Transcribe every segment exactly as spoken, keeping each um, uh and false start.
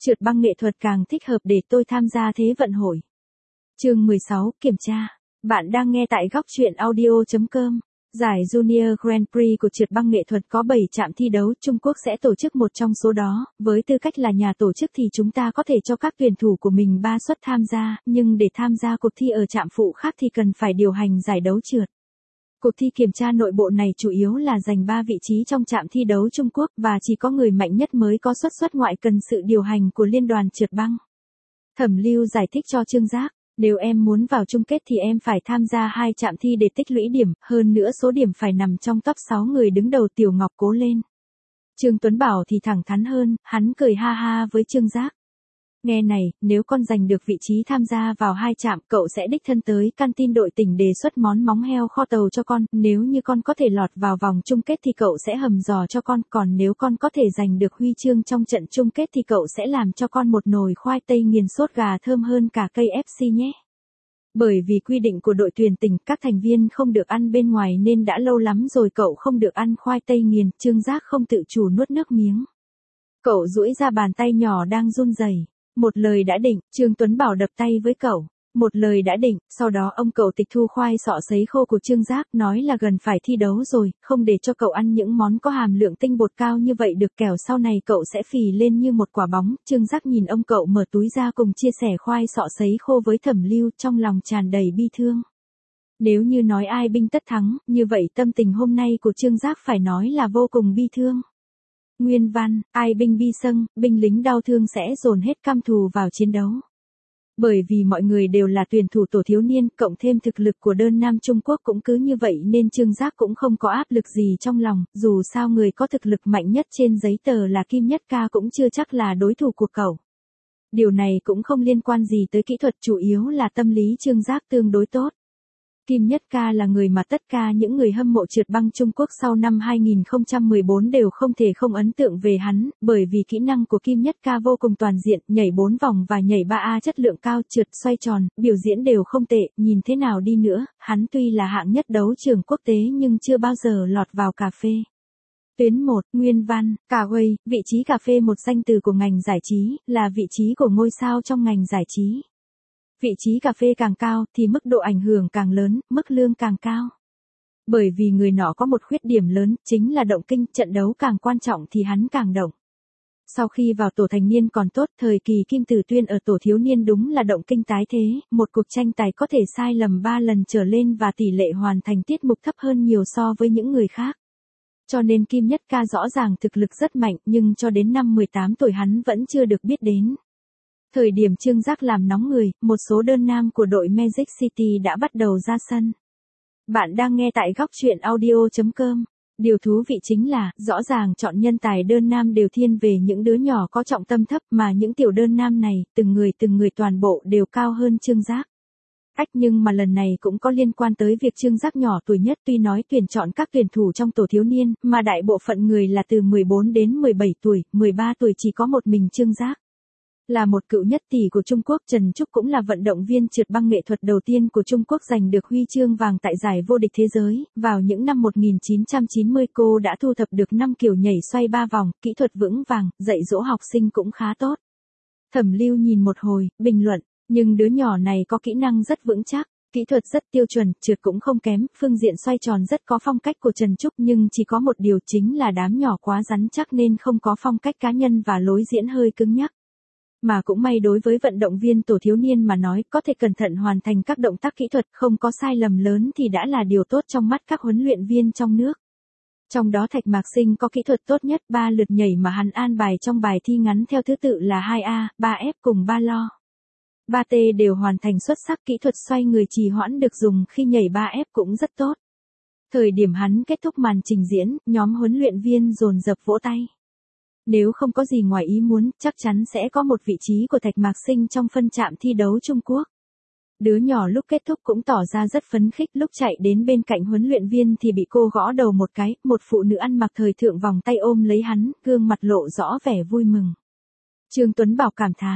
Trượt băng nghệ thuật càng thích hợp để tôi tham gia Thế vận hội. Chương mười sáu, kiểm tra. Bạn đang nghe tại góc truyện audio chấm com. Giải Junior Grand Prix của trượt băng nghệ thuật có bảy trạm thi đấu, Trung Quốc sẽ tổ chức một trong số đó, với tư cách là nhà tổ chức thì chúng ta có thể cho các tuyển thủ của mình ba suất tham gia, nhưng để tham gia cuộc thi ở trạm phụ khác thì cần phải điều hành giải đấu trượt. Cuộc thi kiểm tra nội bộ này chủ yếu là giành ba vị trí trong trạm thi đấu Trung Quốc và chỉ có người mạnh nhất mới có suất xuất ngoại cần sự điều hành của Liên đoàn trượt băng. Thẩm Lưu giải thích cho Trương Giác, nếu em muốn vào chung kết thì em phải tham gia hai trạm thi để tích lũy điểm, hơn nữa số điểm phải nằm trong top sáu người đứng đầu. Tiểu Ngọc cố lên. Trương Tuấn Bảo thì thẳng thắn hơn, hắn cười ha ha với Trương Giác. Nghe này, nếu con giành được vị trí tham gia vào hai trạm, cậu sẽ đích thân tới canteen đội tỉnh đề xuất món móng heo kho tàu cho con, nếu như con có thể lọt vào vòng chung kết thì cậu sẽ hầm giò cho con, còn nếu con có thể giành được huy chương trong trận chung kết thì cậu sẽ làm cho con một nồi khoai tây nghiền sốt gà thơm hơn cả cây ép xê nhé. Bởi vì quy định của đội tuyển tỉnh, các thành viên không được ăn bên ngoài nên đã lâu lắm rồi cậu không được ăn khoai tây nghiền. Trương Giác không tự chủ nuốt nước miếng. Cậu duỗi ra bàn tay nhỏ đang run rẩy. Một lời đã định, Trương Tuấn Bảo đập tay với cậu. Một lời đã định, sau đó ông cậu tịch thu khoai sọ sấy khô của Trương Giác, nói là gần phải thi đấu rồi, không để cho cậu ăn những món có hàm lượng tinh bột cao như vậy được, kẻo sau này cậu sẽ phì lên như một quả bóng. Trương Giác nhìn ông cậu mở túi ra cùng chia sẻ khoai sọ sấy khô với Thẩm Lưu, trong lòng tràn đầy bi thương. Nếu như nói ai binh tất thắng, như vậy tâm tình hôm nay của Trương Giác phải nói là vô cùng bi thương. Nguyên văn, ai binh bi sâng, binh lính đau thương sẽ dồn hết căm thù vào chiến đấu. Bởi vì mọi người đều là tuyển thủ tổ thiếu niên, cộng thêm thực lực của đơn nam Trung Quốc cũng cứ như vậy nên Trương Giác cũng không có áp lực gì trong lòng, dù sao người có thực lực mạnh nhất trên giấy tờ là Kim Nhất Ca cũng chưa chắc là đối thủ của cậu. Điều này cũng không liên quan gì tới kỹ thuật, chủ yếu là tâm lý Trương Giác tương đối tốt. Kim Nhất Ca là người mà tất cả những người hâm mộ trượt băng Trung Quốc sau năm hai không một bốn đều không thể không ấn tượng về hắn, bởi vì kỹ năng của Kim Nhất Ca vô cùng toàn diện, nhảy bốn vòng và nhảy ba A chất lượng cao, trượt, xoay tròn, biểu diễn đều không tệ, nhìn thế nào đi nữa, hắn tuy là hạng nhất đấu trường quốc tế nhưng chưa bao giờ lọt vào cà phê. Tuyến một, Nguyên văn, cà phê, vị trí cà phê một danh từ của ngành giải trí, là vị trí của ngôi sao trong ngành giải trí. Vị trí cà phê càng cao thì mức độ ảnh hưởng càng lớn, mức lương càng cao. Bởi vì người nọ có một khuyết điểm lớn, chính là động kinh, trận đấu càng quan trọng thì hắn càng động. Sau khi vào tổ thành niên còn tốt, thời kỳ Kim Tử Tuyên ở tổ thiếu niên đúng là động kinh tái thế, một cuộc tranh tài có thể sai lầm ba lần trở lên và tỷ lệ hoàn thành tiết mục thấp hơn nhiều so với những người khác. Cho nên Kim Nhất Ca rõ ràng thực lực rất mạnh, nhưng cho đến năm mười tám tuổi hắn vẫn chưa được biết đến. Thời điểm Trương Giác làm nóng người, một số đơn nam của đội Magic City đã bắt đầu ra sân. Bạn đang nghe tại góc truyện audio chấm com. Điều thú vị chính là, rõ ràng chọn nhân tài đơn nam đều thiên về những đứa nhỏ có trọng tâm thấp, mà những tiểu đơn nam này, từng người từng người toàn bộ đều cao hơn Trương Giác. Ách, nhưng mà lần này cũng có liên quan tới việc Trương Giác nhỏ tuổi nhất, tuy nói tuyển chọn các tuyển thủ trong tổ thiếu niên, mà đại bộ phận người là từ mười bốn đến mười bảy tuổi, mười ba tuổi chỉ có một mình Trương Giác. Là một cựu nhất tỷ của Trung Quốc, Trần Trúc cũng là vận động viên trượt băng nghệ thuật đầu tiên của Trung Quốc giành được huy chương vàng tại giải vô địch thế giới. Vào những năm một nghìn chín trăm chín mươi cô đã thu thập được năm kiểu nhảy xoay ba vòng, kỹ thuật vững vàng, dạy dỗ học sinh cũng khá tốt. Thẩm Lưu nhìn một hồi, bình luận, nhưng đứa nhỏ này có kỹ năng rất vững chắc, kỹ thuật rất tiêu chuẩn, trượt cũng không kém, phương diện xoay tròn rất có phong cách của Trần Trúc, nhưng chỉ có một điều chính là đám nhỏ quá rắn chắc nên không có phong cách cá nhân và lối diễn hơi cứng nhắc. Mà cũng may đối với vận động viên tổ thiếu niên mà nói, có thể cẩn thận hoàn thành các động tác kỹ thuật, không có sai lầm lớn thì đã là điều tốt trong mắt các huấn luyện viên trong nước. Trong đó Thạch Mạc Sinh có kỹ thuật tốt nhất, ba lượt nhảy mà hắn an bài trong bài thi ngắn theo thứ tự là hai A, ba F cùng ba lo. ba T đều hoàn thành xuất sắc, kỹ thuật xoay người trì hoãn được dùng khi nhảy ba F cũng rất tốt. Thời điểm hắn kết thúc màn trình diễn, nhóm huấn luyện viên dồn dập vỗ tay. Nếu không có gì ngoài ý muốn, chắc chắn sẽ có một vị trí của Thạch Mạc Sinh trong phân trạm thi đấu Trung Quốc. Đứa nhỏ lúc kết thúc cũng tỏ ra rất phấn khích, lúc chạy đến bên cạnh huấn luyện viên thì bị cô gõ đầu một cái, một phụ nữ ăn mặc thời thượng vòng tay ôm lấy hắn, gương mặt lộ rõ vẻ vui mừng. Trương Tuấn Bảo cảm thán,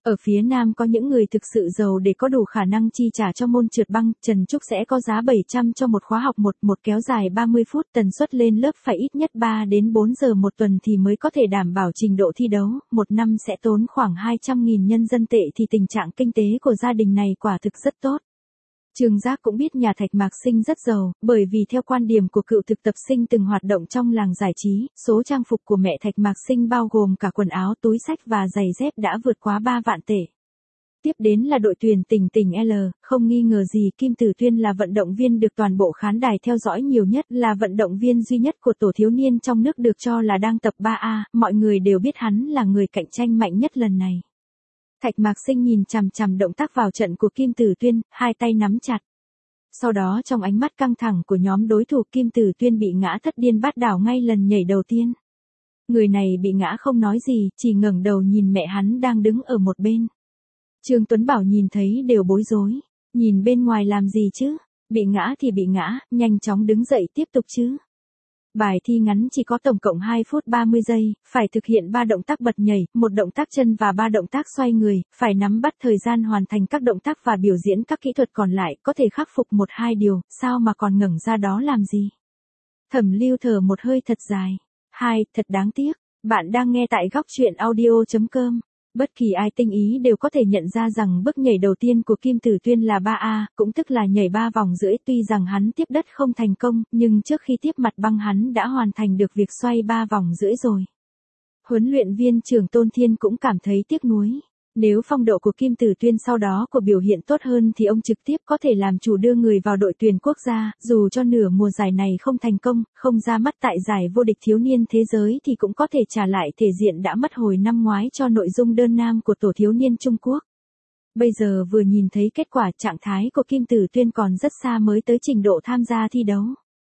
Ở phía Nam có những người thực sự giàu để có đủ khả năng chi trả cho môn trượt băng, Trần Trúc sẽ có giá bảy trăm cho một khóa học một, một kéo dài ba mươi phút, tần suất lên lớp phải ít nhất ba đến bốn giờ một tuần thì mới có thể đảm bảo trình độ thi đấu, một năm sẽ tốn khoảng hai trăm nghìn nhân dân tệ thì tình trạng kinh tế của gia đình này quả thực rất tốt. Trương Giác cũng biết nhà Thạch Mạc Sinh rất giàu, bởi vì theo quan điểm của cựu thực tập sinh từng hoạt động trong làng giải trí, số trang phục của mẹ Thạch Mạc Sinh bao gồm cả quần áo, túi xách và giày dép đã vượt quá ba vạn tệ. Tiếp đến là đội tuyển tỉnh tỉnh L, không nghi ngờ gì Kim Tử Tuyên là vận động viên được toàn bộ khán đài theo dõi nhiều nhất, là vận động viên duy nhất của tổ thiếu niên trong nước được cho là đang tập ba A, mọi người đều biết hắn là người cạnh tranh mạnh nhất lần này. Thạch Mạc Sinh nhìn chằm chằm động tác vào trận của Kim Tử Tuyên, hai tay nắm chặt. Sau đó trong ánh mắt căng thẳng của nhóm đối thủ Kim Tử Tuyên bị ngã thất điên bát đảo ngay lần nhảy đầu tiên. Người này bị ngã không nói gì, chỉ ngẩng đầu nhìn mẹ hắn đang đứng ở một bên. Trương Tuấn Bảo nhìn thấy đều bối rối, nhìn bên ngoài làm gì chứ, bị ngã thì bị ngã, nhanh chóng đứng dậy tiếp tục chứ. Bài thi ngắn chỉ có tổng cộng hai phút ba mươi giây, phải thực hiện ba động tác bật nhảy, một động tác chân và ba động tác xoay người, phải nắm bắt thời gian hoàn thành các động tác và biểu diễn các kỹ thuật còn lại, có thể khắc phục một hai điều, sao mà còn ngẩng ra đó làm gì. Thẩm Lưu thở một hơi thật dài. Hai, thật đáng tiếc. Bạn đang nghe tại góc truyện audio chấm com. Bất kỳ ai tinh ý đều có thể nhận ra rằng bước nhảy đầu tiên của Kim Tử Tuyên là ba A, cũng tức là nhảy ba vòng rưỡi, tuy rằng hắn tiếp đất không thành công, nhưng trước khi tiếp mặt băng hắn đã hoàn thành được việc xoay ba vòng rưỡi rồi. Huấn luyện viên trưởng Tôn Thiên cũng cảm thấy tiếc nuối. Nếu phong độ của Kim Tử Tuyên sau đó của biểu hiện tốt hơn thì ông trực tiếp có thể làm chủ đưa người vào đội tuyển quốc gia, dù cho nửa mùa giải này không thành công, không ra mắt tại giải vô địch thiếu niên thế giới thì cũng có thể trả lại thể diện đã mất hồi năm ngoái cho nội dung đơn nam của tổ thiếu niên Trung Quốc. Bây giờ vừa nhìn thấy kết quả, trạng thái của Kim Tử Tuyên còn rất xa mới tới trình độ tham gia thi đấu.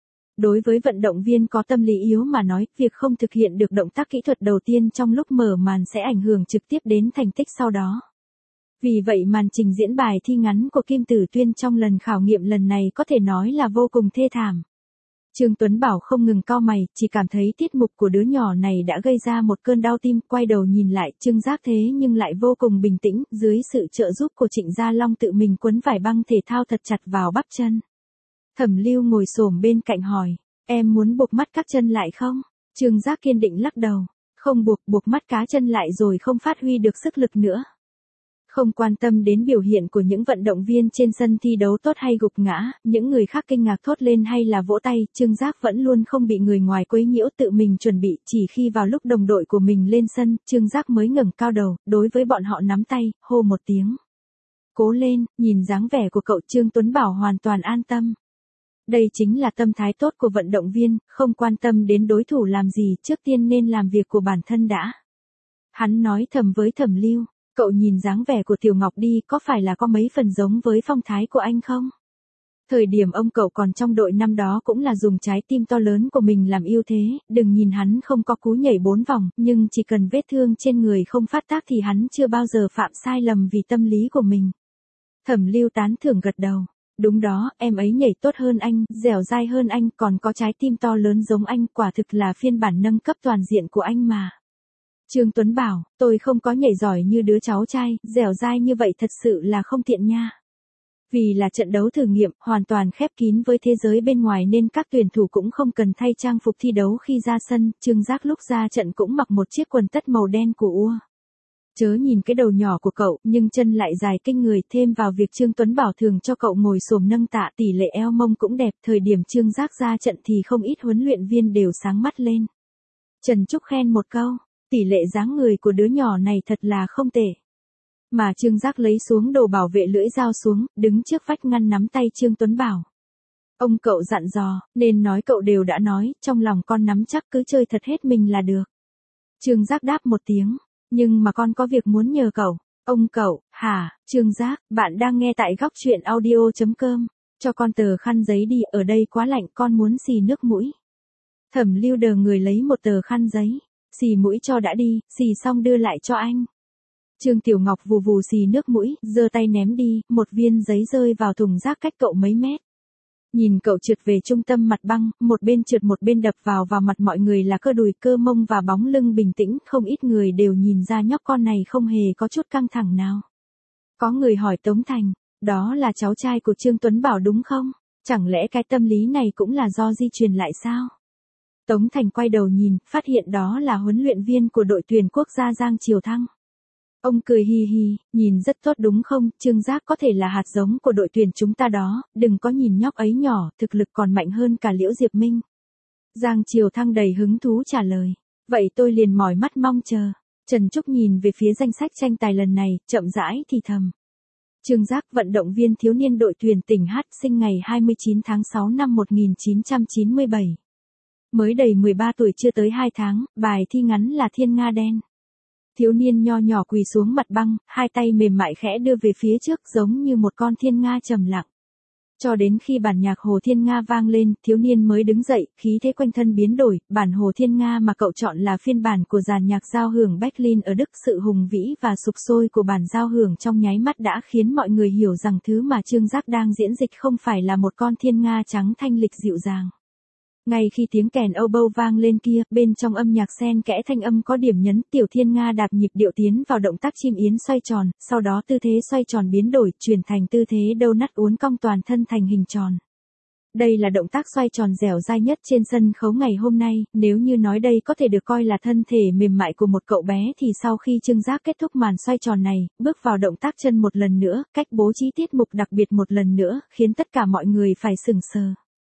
Đối với vận động viên có tâm lý yếu mà nói, việc không thực hiện được động tác kỹ thuật đầu tiên trong lúc mở màn sẽ ảnh hưởng trực tiếp đến thành tích sau đó. Vì vậy màn trình diễn bài thi ngắn của Kim Tử Tuyên trong lần khảo nghiệm lần này có thể nói là vô cùng thê thảm. Trương Tuấn Bảo không ngừng cau mày, chỉ cảm thấy tiết mục của đứa nhỏ này đã gây ra một cơn đau tim, quay đầu nhìn lại, Trương Giác thế nhưng lại vô cùng bình tĩnh, dưới sự trợ giúp của Trịnh Gia Long tự mình quấn vải băng thể thao thật chặt vào bắp chân. Thẩm Lưu ngồi xổm bên cạnh hỏi, em muốn buộc mắt các chân lại không? Trương Giác kiên định lắc đầu, không buộc, buộc mắt cá chân lại rồi không phát huy được sức lực nữa. Không quan tâm đến biểu hiện của những vận động viên trên sân thi đấu tốt hay gục ngã, những người khác kinh ngạc thốt lên hay là vỗ tay, Trương Giác vẫn luôn không bị người ngoài quấy nhiễu, tự mình chuẩn bị, chỉ khi vào lúc đồng đội của mình lên sân, Trương Giác mới ngẩng cao đầu, đối với bọn họ nắm tay, hô một tiếng. Cố lên, nhìn dáng vẻ của cậu, Trương Tuấn Bảo hoàn toàn an tâm. Đây chính là tâm thái tốt của vận động viên, không quan tâm đến đối thủ làm gì, trước tiên nên làm việc của bản thân đã. Hắn nói thầm với Thẩm Lưu, cậu nhìn dáng vẻ của Tiểu Ngọc đi, có phải là có mấy phần giống với phong thái của anh không? Thời điểm ông cậu còn trong đội năm đó cũng là dùng trái tim to lớn của mình làm ưu thế, đừng nhìn hắn không có cú nhảy bốn vòng, nhưng chỉ cần vết thương trên người không phát tác thì hắn chưa bao giờ phạm sai lầm vì tâm lý của mình. Thẩm Lưu tán thưởng gật đầu. Đúng đó, em ấy nhảy tốt hơn anh, dẻo dai hơn anh, còn có trái tim to lớn giống anh, quả thực là phiên bản nâng cấp toàn diện của anh mà. Trương Tuấn bảo, tôi không có nhảy giỏi như đứa cháu trai, dẻo dai như vậy thật sự là không tiện nha. Vì là trận đấu thử nghiệm, hoàn toàn khép kín với thế giới bên ngoài nên các tuyển thủ cũng không cần thay trang phục thi đấu khi ra sân, Trương Giác lúc ra trận cũng mặc một chiếc quần tất màu đen của ua. Chớ nhìn cái đầu nhỏ của cậu, nhưng chân lại dài kinh người, thêm vào việc Trương Tuấn Bảo thường cho cậu ngồi xổm nâng tạ, tỷ lệ eo mông cũng đẹp, thời điểm Trương Giác ra trận thì không ít huấn luyện viên đều sáng mắt lên. Trần Trúc khen một câu, tỷ lệ dáng người của đứa nhỏ này thật là không tệ. Mà Trương Giác lấy xuống đồ bảo vệ lưỡi dao xuống, đứng trước vách ngăn nắm tay Trương Tuấn Bảo. Ông cậu dặn dò, nên nói cậu đều đã nói, trong lòng con nắm chắc cứ chơi thật hết mình là được. Trương Giác đáp một tiếng. Nhưng mà con có việc muốn nhờ cậu. Ông cậu, hả, Trương Giác, bạn đang nghe tại góc truyện audio chấm com. Cho con tờ khăn giấy đi, ở đây quá lạnh, con muốn xì nước mũi. Thẩm Lưu đờ người lấy một tờ khăn giấy. Xì mũi cho đã đi, xì xong đưa lại cho anh. Trương Tiểu Ngọc vù vù xì nước mũi, giơ tay ném đi, một viên giấy rơi vào thùng rác cách cậu mấy mét. Nhìn cậu trượt về trung tâm mặt băng, một bên trượt một bên đập vào vào mặt mọi người là cơ đùi cơ mông và bóng lưng bình tĩnh, không ít người đều nhìn ra nhóc con này không hề có chút căng thẳng nào. Có người hỏi Tống Thành, đó là cháu trai của Trương Tuấn Bảo đúng không? Chẳng lẽ cái tâm lý này cũng là do di truyền lại sao? Tống Thành quay đầu nhìn, phát hiện đó là huấn luyện viên của đội tuyển quốc gia Giang Triều Thăng. Ông cười hi hi, nhìn rất tốt đúng không, Trương Giác có thể là hạt giống của đội tuyển chúng ta đó, đừng có nhìn nhóc ấy nhỏ, thực lực còn mạnh hơn cả Liễu Diệp Minh. Giang Triều Thăng đầy hứng thú trả lời, vậy tôi liền mỏi mắt mong chờ. Trần Trúc nhìn về phía danh sách tranh tài lần này, chậm rãi thì thầm. Trương Giác, vận động viên thiếu niên đội tuyển tỉnh H, sinh ngày hai mươi chín tháng sáu năm một nghìn chín trăm chín mươi bảy. Mới đầy mười ba tuổi chưa tới hai tháng, bài thi ngắn là Thiên Nga Đen. Thiếu niên nho nhỏ quỳ xuống mặt băng, hai tay mềm mại khẽ đưa về phía trước giống như một con thiên nga trầm lặng. Cho đến khi bản nhạc Hồ Thiên Nga vang lên, thiếu niên mới đứng dậy, khí thế quanh thân biến đổi, bản Hồ Thiên Nga mà cậu chọn là phiên bản của dàn nhạc giao hưởng Berlin ở Đức. Sự hùng vĩ và sục sôi của bản giao hưởng trong nháy mắt đã khiến mọi người hiểu rằng thứ mà Trương Giác đang diễn dịch không phải là một con thiên nga trắng thanh lịch dịu dàng. Ngay khi tiếng kèn âu bâu vang lên kia, bên trong âm nhạc xen kẽ thanh âm có điểm nhấn, tiểu thiên nga đạp nhịp điệu tiến vào động tác chim yến xoay tròn, sau đó tư thế xoay tròn biến đổi, chuyển thành tư thế donut uốn cong toàn thân thành hình tròn. Đây là động tác xoay tròn dẻo dai nhất trên sân khấu ngày hôm nay, nếu như nói đây có thể được coi là thân thể mềm mại của một cậu bé thì sau khi Trương Giác kết thúc màn xoay tròn này, bước vào động tác chân một lần nữa, cách bố trí tiết mục đặc biệt một lần nữa, khiến tất cả mọi người phải sửng sờ.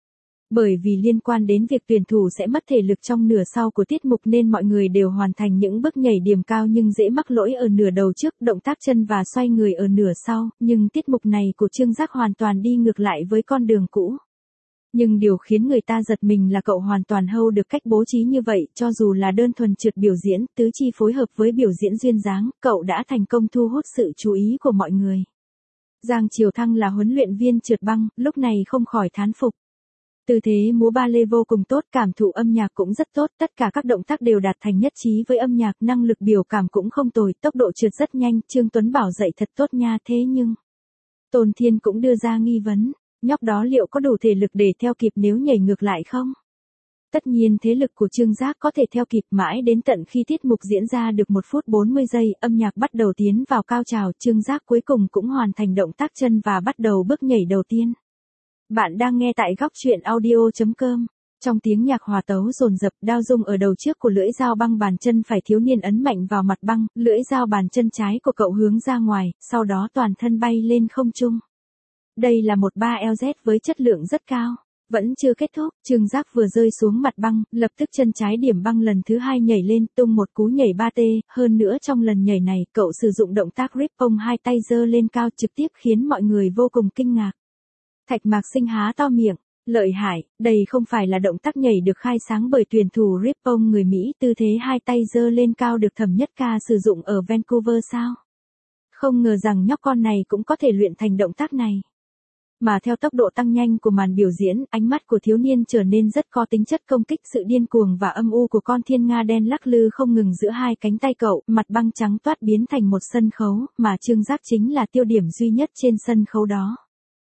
Bởi vì liên quan đến việc tuyển thủ sẽ mất thể lực trong nửa sau của tiết mục nên mọi người đều hoàn thành những bước nhảy điểm cao nhưng dễ mắc lỗi ở nửa đầu trước, động tác chân và xoay người ở nửa sau, nhưng tiết mục này của Trương Giác hoàn toàn đi ngược lại với con đường cũ. Nhưng điều khiến người ta giật mình là cậu hoàn toàn hold được cách bố trí như vậy, cho dù là đơn thuần trượt biểu diễn, tứ chi phối hợp với biểu diễn duyên dáng, cậu đã thành công thu hút sự chú ý của mọi người. Giang Triều Thăng là huấn luyện viên trượt băng, lúc này không khỏi thán phục. Tư thế múa ba lê vô cùng tốt, cảm thụ âm nhạc cũng rất tốt, tất cả các động tác đều đạt thành nhất trí với âm nhạc, năng lực biểu cảm cũng không tồi, tốc độ trượt rất nhanh, Trương Tuấn Bảo dạy thật tốt nha. Thế nhưng, Tôn Thiên cũng đưa ra nghi vấn, nhóc đó liệu có đủ thể lực để theo kịp nếu nhảy ngược lại không? Tất nhiên thế lực của Trương Giác có thể theo kịp, mãi đến tận khi tiết mục diễn ra được một phút bốn mươi giây, âm nhạc bắt đầu tiến vào cao trào, Trương Giác cuối cùng cũng hoàn thành động tác chân và bắt đầu bước nhảy đầu tiên. Bạn đang nghe tại góc truyện audio chấm com. Trong tiếng nhạc hòa tấu dồn dập, đao dung ở đầu trước của lưỡi dao băng bàn chân phải thiếu niên ấn mạnh vào mặt băng, lưỡi dao bàn chân trái của cậu hướng ra ngoài, sau đó toàn thân bay lên không trung. Đây là một ba L Z với chất lượng rất cao. Vẫn chưa kết thúc, Trương Giác vừa rơi xuống mặt băng, lập tức chân trái điểm băng lần thứ hai nhảy lên, tung một cú nhảy ba T, hơn nữa trong lần nhảy này, cậu sử dụng động tác rip ông hai tay giơ lên cao trực tiếp khiến mọi người vô cùng kinh ngạc. Thạch Mạc Sinh há to miệng, lợi hại, đây không phải là động tác nhảy được khai sáng bởi tuyển thủ Ripon người Mỹ, tư thế hai tay giơ lên cao được Thẩm Nhất Ca sử dụng ở Vancouver sao? Không ngờ rằng nhóc con này cũng có thể luyện thành động tác này. Mà theo tốc độ tăng nhanh của màn biểu diễn, ánh mắt của thiếu niên trở nên rất có tính chất công kích, sự điên cuồng và âm u của con thiên nga đen lắc lư không ngừng giữa hai cánh tay cậu, mặt băng trắng toát biến thành một sân khấu, mà Trương Giác chính là tiêu điểm duy nhất trên sân khấu đó.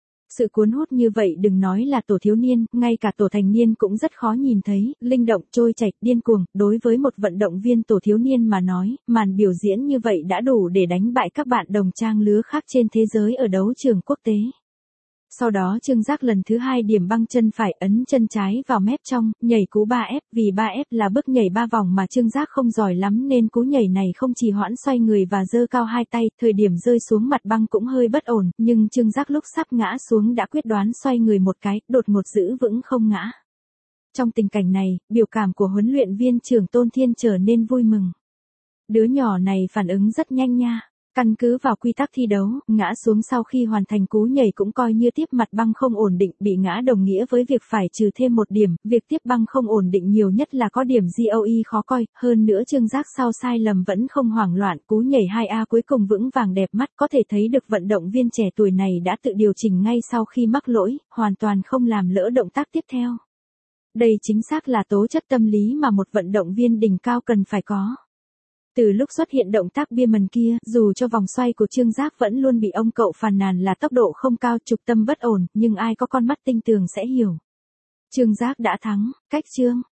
Sự cuốn hút như vậy đừng nói là tổ thiếu niên, ngay cả tổ thành niên cũng rất khó nhìn thấy, linh động, trôi chảy, điên cuồng, đối với một vận động viên tổ thiếu niên mà nói, màn biểu diễn như vậy đã đủ để đánh bại các bạn đồng trang lứa khác trên thế giới ở đấu trường quốc tế. Sau đó Trương Giác lần thứ hai điểm băng chân phải, ấn chân trái vào mép trong, nhảy cú ba F, vì ba F là bước nhảy ba vòng mà Trương Giác không giỏi lắm nên cú nhảy này không chỉ hoãn xoay người và giơ cao hai tay, thời điểm rơi xuống mặt băng cũng hơi bất ổn, nhưng Trương Giác lúc sắp ngã xuống đã quyết đoán xoay người một cái, đột ngột giữ vững không ngã. Trong tình cảnh này, biểu cảm của huấn luyện viên trưởng Tôn Thiên trở nên vui mừng. Đứa nhỏ này phản ứng rất nhanh nha. Căn cứ vào quy tắc thi đấu, ngã xuống sau khi hoàn thành cú nhảy cũng coi như tiếp mặt băng không ổn định, bị ngã đồng nghĩa với việc phải trừ thêm một điểm, việc tiếp băng không ổn định nhiều nhất là có điểm giê o e khó coi, hơn nữa Trương Giác sau sai lầm vẫn không hoảng loạn, cú nhảy hai A cuối cùng vững vàng đẹp mắt, có thể thấy được vận động viên trẻ tuổi này đã tự điều chỉnh ngay sau khi mắc lỗi, hoàn toàn không làm lỡ động tác tiếp theo. Đây chính xác là tố chất tâm lý mà một vận động viên đỉnh cao cần phải có. Từ lúc xuất hiện động tác bia mần kia, dù cho vòng xoay của Trương Giác vẫn luôn bị ông cậu phàn nàn là tốc độ không cao, trục tâm bất ổn, nhưng ai có con mắt tinh tường sẽ hiểu. Trương Giác đã thắng, cách Trương